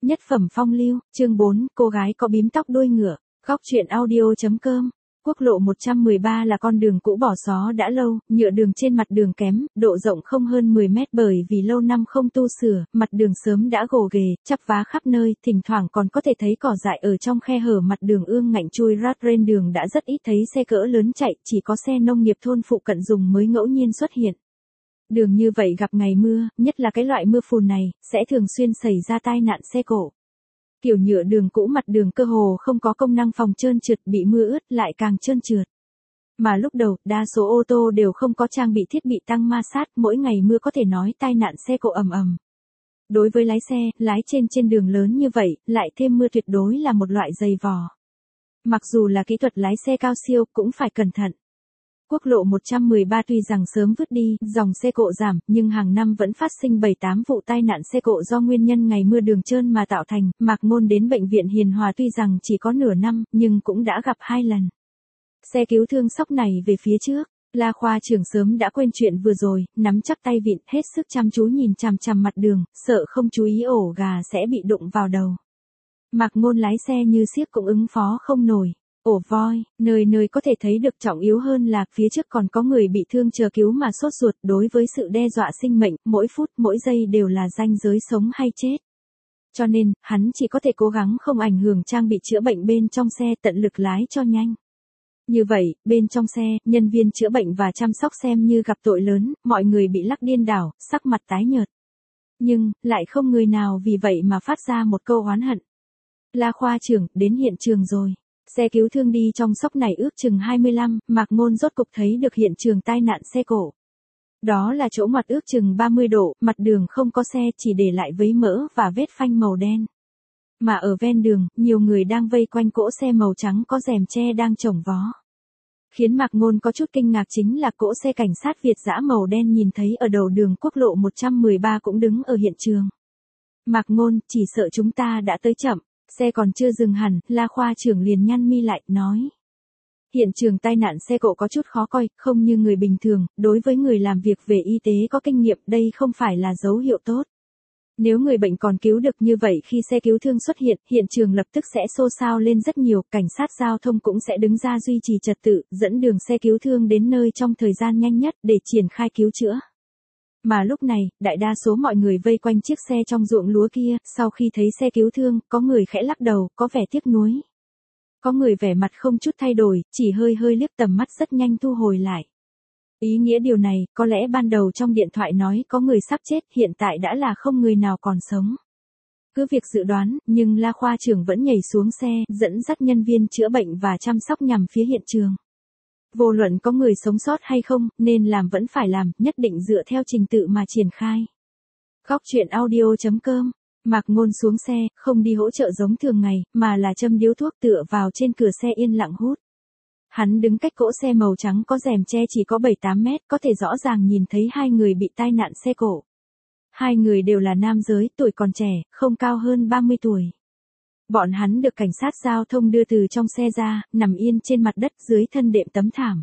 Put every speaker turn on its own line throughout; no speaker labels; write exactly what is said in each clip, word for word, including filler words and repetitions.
Nhất phẩm phong lưu, chương bốn, cô gái có bím tóc đuôi ngựa, góc truyện audio.com. Quốc lộ một trăm mười ba là con đường cũ bỏ xó đã lâu, nhựa đường trên mặt đường kém, độ rộng không hơn mười mét bởi vì lâu năm không tu sửa, mặt đường sớm đã gồ ghề, chắp vá khắp nơi, thỉnh thoảng còn có thể thấy cỏ dại ở trong khe hở mặt đường ương ngạnh chui rát trên đường đã rất ít thấy xe cỡ lớn chạy, chỉ có xe nông nghiệp thôn phụ cận dùng mới ngẫu nhiên xuất hiện. Đường như vậy gặp ngày mưa, nhất là cái loại mưa phùn này, sẽ thường xuyên xảy ra tai nạn xe cộ. Kiểu nhựa đường cũ mặt đường cơ hồ không có công năng phòng trơn trượt, bị mưa ướt lại càng trơn trượt. Mà lúc đầu, đa số ô tô đều không có trang bị thiết bị tăng ma sát, mỗi ngày mưa có thể nói tai nạn xe cộ ầm ầm. Đối với lái xe, lái trên trên đường lớn như vậy, lại thêm mưa tuyệt đối là một loại dày vò. Mặc dù là kỹ thuật lái xe cao siêu, cũng phải cẩn thận. Quốc lộ một trăm mười ba tuy rằng sớm vứt đi, dòng xe cộ giảm, nhưng hàng năm vẫn phát sinh bảy tám vụ tai nạn xe cộ do nguyên nhân ngày mưa đường trơn mà tạo thành. Mạc Ngôn đến bệnh viện Hiền Hòa tuy rằng chỉ có nửa năm, nhưng cũng đã gặp hai lần. Xe cứu thương sóc này về phía trước, La khoa trưởng sớm đã quên chuyện vừa rồi, nắm chắc tay vịn, hết sức chăm chú nhìn chằm chằm mặt đường, sợ không chú ý ổ gà sẽ bị đụng vào đầu. Mạc Ngôn lái xe như xiếc cũng ứng phó không nổi. Ổ voi, nơi nơi có thể thấy được, trọng yếu hơn là phía trước còn có người bị thương chờ cứu mà sốt ruột. Đối với sự đe dọa sinh mệnh, mỗi phút mỗi giây đều là ranh giới sống hay chết. Cho nên, hắn chỉ có thể cố gắng không ảnh hưởng trang bị chữa bệnh bên trong xe, tận lực lái cho nhanh. Như vậy, bên trong xe, nhân viên chữa bệnh và chăm sóc xem như gặp tội lớn, mọi người bị lắc điên đảo, sắc mặt tái nhợt. Nhưng, lại không người nào vì vậy mà phát ra một câu oán hận. La khoa trưởng, đến hiện trường rồi. Xe cứu thương đi trong sóc này ước chừng hai mươi lăm, Mạc Ngôn rốt cục thấy được hiện trường tai nạn xe cộ. Đó là chỗ ngoặt ước chừng ba mươi độ, mặt đường không có xe, chỉ để lại vấy mỡ và vết phanh màu đen. Mà ở ven đường, nhiều người đang vây quanh cỗ xe màu trắng có rèm che đang chồng vó. Khiến Mạc Ngôn có chút kinh ngạc chính là cỗ xe cảnh sát Việt dã màu đen nhìn thấy ở đầu đường quốc lộ một trăm mười ba cũng đứng ở hiện trường. Mạc Ngôn, chỉ sợ chúng ta đã tới chậm. Xe còn chưa dừng hẳn, La khoa trưởng liền nhăn mi lại, nói. Hiện trường tai nạn xe cộ có chút khó coi, không như người bình thường, đối với người làm việc về y tế có kinh nghiệm, đây không phải là dấu hiệu tốt. Nếu người bệnh còn cứu được như vậy khi xe cứu thương xuất hiện, hiện trường lập tức sẽ xô xao lên rất nhiều, cảnh sát giao thông cũng sẽ đứng ra duy trì trật tự, dẫn đường xe cứu thương đến nơi trong thời gian nhanh nhất để triển khai cứu chữa. Mà lúc này, đại đa số mọi người vây quanh chiếc xe trong ruộng lúa kia, sau khi thấy xe cứu thương, có người khẽ lắc đầu, có vẻ tiếc nuối. Có người vẻ mặt không chút thay đổi, chỉ hơi hơi liếc tầm mắt rất nhanh thu hồi lại. Ý nghĩa điều này, có lẽ ban đầu trong điện thoại nói có người sắp chết, hiện tại đã là không người nào còn sống. Cứ việc dự đoán, nhưng La khoa trưởng vẫn nhảy xuống xe, dẫn dắt nhân viên chữa bệnh và chăm sóc nhằm phía hiện trường. Vô luận có người sống sót hay không, nên làm vẫn phải làm, nhất định dựa theo trình tự mà triển khai. Góc truyện audio.com. Mạc Ngôn xuống xe, không đi hỗ trợ giống thường ngày, mà là châm điếu thuốc tựa vào trên cửa xe yên lặng hút. Hắn đứng cách cỗ xe màu trắng có rèm che chỉ có bảy tám mét, có thể rõ ràng nhìn thấy hai người bị tai nạn xe cộ. Hai người đều là nam giới, tuổi còn trẻ, không cao hơn ba mươi tuổi. Bọn hắn được cảnh sát giao thông đưa từ trong xe ra, nằm yên trên mặt đất dưới thân đệm tấm thảm.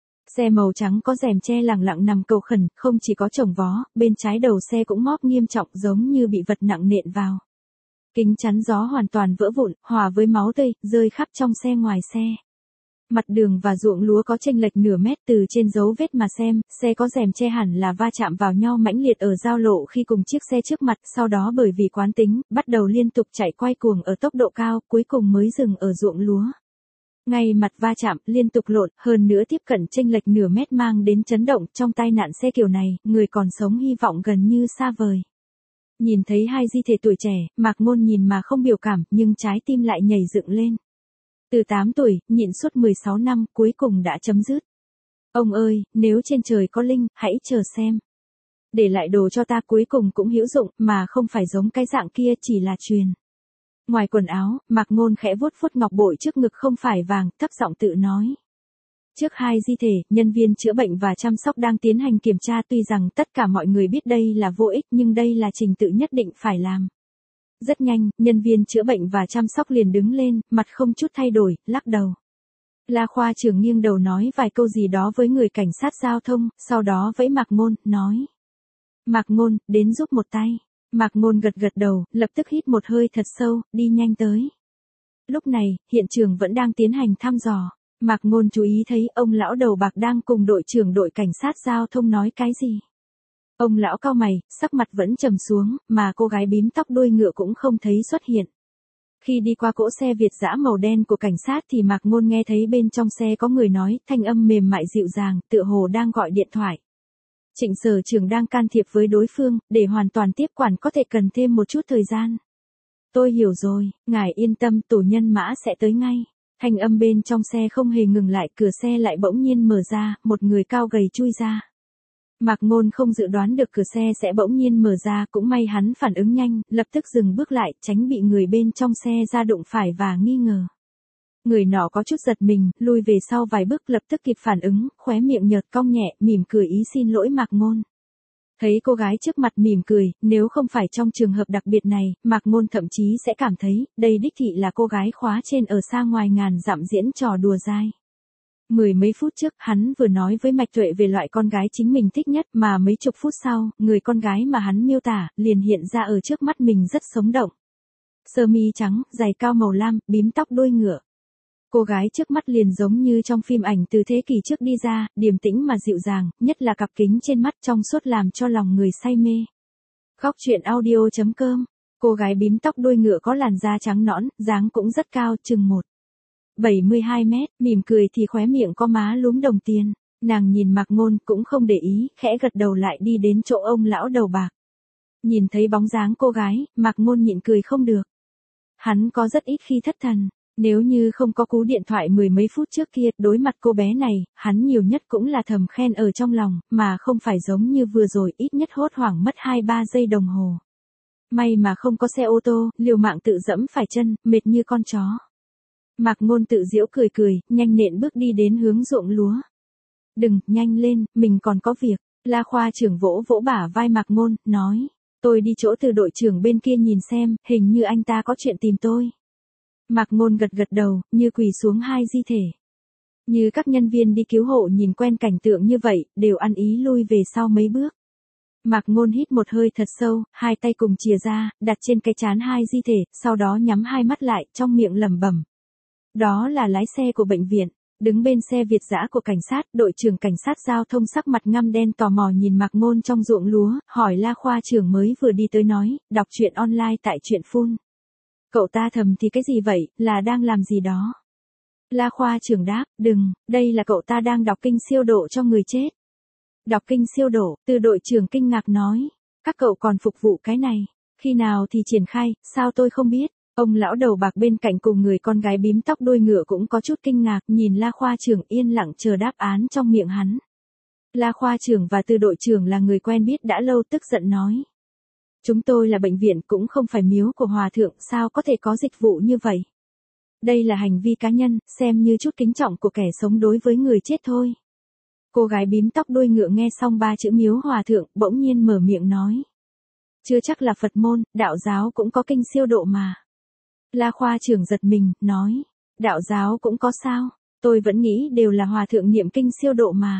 Xe màu trắng có rèm che lẳng lặng nằm cầu khẩn, không chỉ có chồng vó, bên trái đầu xe cũng móp nghiêm trọng giống như bị vật nặng nện vào. Kính chắn gió hoàn toàn vỡ vụn, hòa với máu tươi, rơi khắp trong xe ngoài xe. Mặt đường và ruộng lúa có chênh lệch nửa mét, từ trên dấu vết mà xem, xe có rèm che hẳn là va chạm vào nhau mãnh liệt ở giao lộ khi cùng chiếc xe trước mặt, sau đó bởi vì quán tính, bắt đầu liên tục chạy quay cuồng ở tốc độ cao, cuối cùng mới dừng ở ruộng lúa. Ngay mặt va chạm, liên tục lộn, hơn nữa tiếp cận chênh lệch nửa mét mang đến chấn động, trong tai nạn xe kiểu này, người còn sống hy vọng gần như xa vời. Nhìn thấy hai di thể tuổi trẻ, Mạc Ngôn nhìn mà không biểu cảm, nhưng trái tim lại nhảy dựng lên. Từ tám tuổi, nhịn suốt mười sáu năm, cuối cùng đã chấm dứt. Ông ơi, nếu trên trời có linh, hãy chờ xem. Để lại đồ cho ta cuối cùng cũng hữu dụng, mà không phải giống cái dạng kia chỉ là truyền. Ngoài quần áo, Mạc Ngôn khẽ vuốt vuốt ngọc bội trước ngực không phải vàng, thấp giọng tự nói. Trước hai di thể, nhân viên chữa bệnh và chăm sóc đang tiến hành kiểm tra, tuy rằng tất cả mọi người biết đây là vô ích nhưng đây là trình tự nhất định phải làm. Rất nhanh, nhân viên chữa bệnh và chăm sóc liền đứng lên, mặt không chút thay đổi, lắc đầu. La khoa trưởng nghiêng đầu nói vài câu gì đó với người cảnh sát giao thông, sau đó vẫy Mạc Ngôn, nói. Mạc Ngôn, đến giúp một tay. Mạc Ngôn gật gật đầu, lập tức hít một hơi thật sâu, đi nhanh tới. Lúc này, hiện trường vẫn đang tiến hành thăm dò. Mạc Ngôn chú ý thấy ông lão đầu bạc đang cùng đội trưởng đội cảnh sát giao thông nói cái gì. Ông lão cau mày, sắc mặt vẫn trầm xuống, mà cô gái bím tóc đuôi ngựa cũng không thấy xuất hiện. Khi đi qua cỗ xe Việt dã màu đen của cảnh sát thì Mạc Ngôn nghe thấy bên trong xe có người nói, thanh âm mềm mại dịu dàng, tựa hồ đang gọi điện thoại. Trịnh Sở Trưởng đang can thiệp với đối phương, để hoàn toàn tiếp quản có thể cần thêm một chút thời gian. Tôi hiểu rồi, ngài yên tâm, tổ nhân mã sẽ tới ngay. Thanh âm bên trong xe không hề ngừng lại, cửa xe lại bỗng nhiên mở ra, một người cao gầy chui ra. Mạc Ngôn không dự đoán được cửa xe sẽ bỗng nhiên mở ra, cũng may hắn phản ứng nhanh, lập tức dừng bước lại, tránh bị người bên trong xe ra đụng phải và nghi ngờ. Người nọ có chút giật mình, lùi về sau vài bước, lập tức kịp phản ứng, khóe miệng nhợt cong nhẹ, mỉm cười ý xin lỗi Mạc Ngôn. Thấy cô gái trước mặt mỉm cười, nếu không phải trong trường hợp đặc biệt này, Mạc Ngôn thậm chí sẽ cảm thấy, đây đích thị là cô gái khóa trên ở xa ngoài ngàn dặm diễn trò đùa dai. Mười mấy phút trước, hắn vừa nói với Mạch Tuệ về loại con gái chính mình thích nhất, mà mấy chục phút sau, người con gái mà hắn miêu tả, liền hiện ra ở trước mắt mình rất sống động. Sơ mi trắng, giày cao màu lam, bím tóc đuôi ngựa. Cô gái trước mắt liền giống như trong phim ảnh từ thế kỷ trước đi ra, điềm tĩnh mà dịu dàng, nhất là cặp kính trên mắt trong suốt làm cho lòng người say mê. Góc truyện audio chấm com. Cô gái bím tóc đuôi ngựa có làn da trắng nõn, dáng cũng rất cao, chừng một phẩy bảy mươi hai mét, mỉm cười thì khóe miệng có má lúm đồng tiền. Nàng nhìn Mạc Ngôn cũng không để ý, khẽ gật đầu lại đi đến chỗ ông lão đầu bạc. Nhìn thấy bóng dáng cô gái, Mạc Ngôn nhịn cười không được. Hắn có rất ít khi thất thần. Nếu như không có cú điện thoại mười mấy phút trước kia, đối mặt cô bé này, hắn nhiều nhất cũng là thầm khen ở trong lòng, mà không phải giống như vừa rồi ít nhất hốt hoảng mất hai ba giây đồng hồ. May mà không có xe ô tô, liều mạng tự dẫm phải chân, mệt như con chó. Mạc Ngôn tự giễu cười cười, nhanh nện bước đi đến hướng ruộng lúa. Đừng, nhanh lên, mình còn có việc. La khoa trưởng vỗ vỗ bả vai Mạc Ngôn, nói. Tôi đi chỗ từ đội trưởng bên kia nhìn xem, hình như anh ta có chuyện tìm tôi. Mạc Ngôn gật gật đầu, như quỳ xuống hai di thể. Như các nhân viên đi cứu hộ nhìn quen cảnh tượng như vậy, đều ăn ý lui về sau mấy bước. Mạc Ngôn hít một hơi thật sâu, hai tay cùng chìa ra, đặt trên cái trán hai di thể, sau đó nhắm hai mắt lại, trong miệng lẩm bẩm. Đó là lái xe của bệnh viện. Đứng bên xe Việt dã của cảnh sát, đội trưởng cảnh sát giao thông sắc mặt ngăm đen tò mò nhìn Mạc Ngôn trong ruộng lúa, hỏi La khoa trưởng mới vừa đi tới nói, đọc truyện online tại truyện phun. Cậu ta thầm thì cái gì vậy, là đang làm gì đó? La khoa trưởng đáp, đừng, đây là cậu ta đang đọc kinh siêu độ cho người chết. Đọc kinh siêu độ, từ đội trưởng kinh ngạc nói, các cậu còn phục vụ cái này, khi nào thì triển khai, sao tôi không biết? Ông lão đầu bạc bên cạnh cùng người con gái bím tóc đuôi ngựa cũng có chút kinh ngạc, nhìn La khoa trưởng yên lặng chờ đáp án trong miệng hắn. La khoa trưởng và từ đội trưởng là người quen biết đã lâu, tức giận nói. Chúng tôi là bệnh viện cũng không phải miếu của hòa thượng, sao có thể có dịch vụ như vậy? Đây là hành vi cá nhân, xem như chút kính trọng của kẻ sống đối với người chết thôi. Cô gái bím tóc đuôi ngựa nghe xong ba chữ miếu hòa thượng, bỗng nhiên mở miệng nói. Chưa chắc là Phật môn, đạo giáo cũng có kinh siêu độ mà. La khoa trưởng giật mình, nói. Đạo giáo cũng có sao? Tôi vẫn nghĩ đều là hòa thượng niệm kinh siêu độ mà.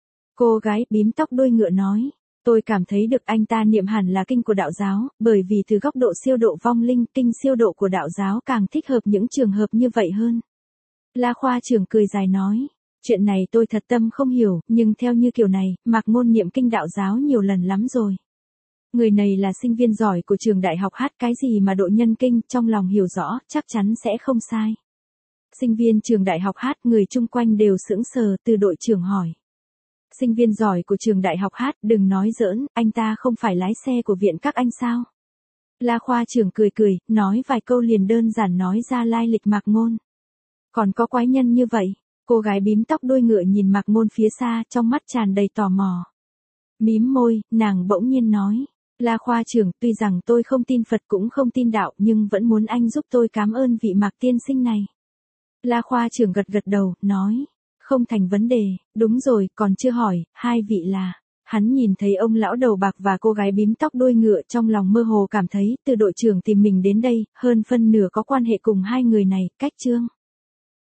Cô gái bím tóc đuôi ngựa nói. Tôi cảm thấy được anh ta niệm hẳn là kinh của đạo giáo, bởi vì từ góc độ siêu độ vong linh, kinh siêu độ của đạo giáo càng thích hợp những trường hợp như vậy hơn. La khoa trưởng cười dài nói, chuyện này tôi thật tâm không hiểu, nhưng theo như kiểu này, Mạc Ngôn niệm kinh đạo giáo nhiều lần lắm rồi. Người này là sinh viên giỏi của trường đại học hát cái gì mà độ nhân kinh, trong lòng hiểu rõ, chắc chắn sẽ không sai. Sinh viên trường đại học hát, người chung quanh đều sững sờ, từ đội trưởng hỏi. Sinh viên giỏi của trường đại học hát, đừng nói giỡn, anh ta không phải lái xe của viện các anh sao? La khoa trưởng cười cười, nói vài câu liền đơn giản nói ra lai lịch Mạc Ngôn. Còn có quái nhân như vậy? Cô gái bím tóc đuôi ngựa nhìn Mạc Ngôn phía xa, trong mắt tràn đầy tò mò. Mím môi, nàng bỗng nhiên nói. La khoa trưởng, tuy rằng tôi không tin Phật cũng không tin đạo, nhưng vẫn muốn anh giúp tôi cảm ơn vị Mạc tiên sinh này. La khoa trưởng gật gật đầu, nói. Không thành vấn đề, đúng rồi, còn chưa hỏi, hai vị là. Hắn nhìn thấy ông lão đầu bạc và cô gái bím tóc đuôi ngựa, trong lòng mơ hồ cảm thấy, từ đội trưởng tìm mình đến đây, hơn phân nửa có quan hệ cùng hai người này, cách chương.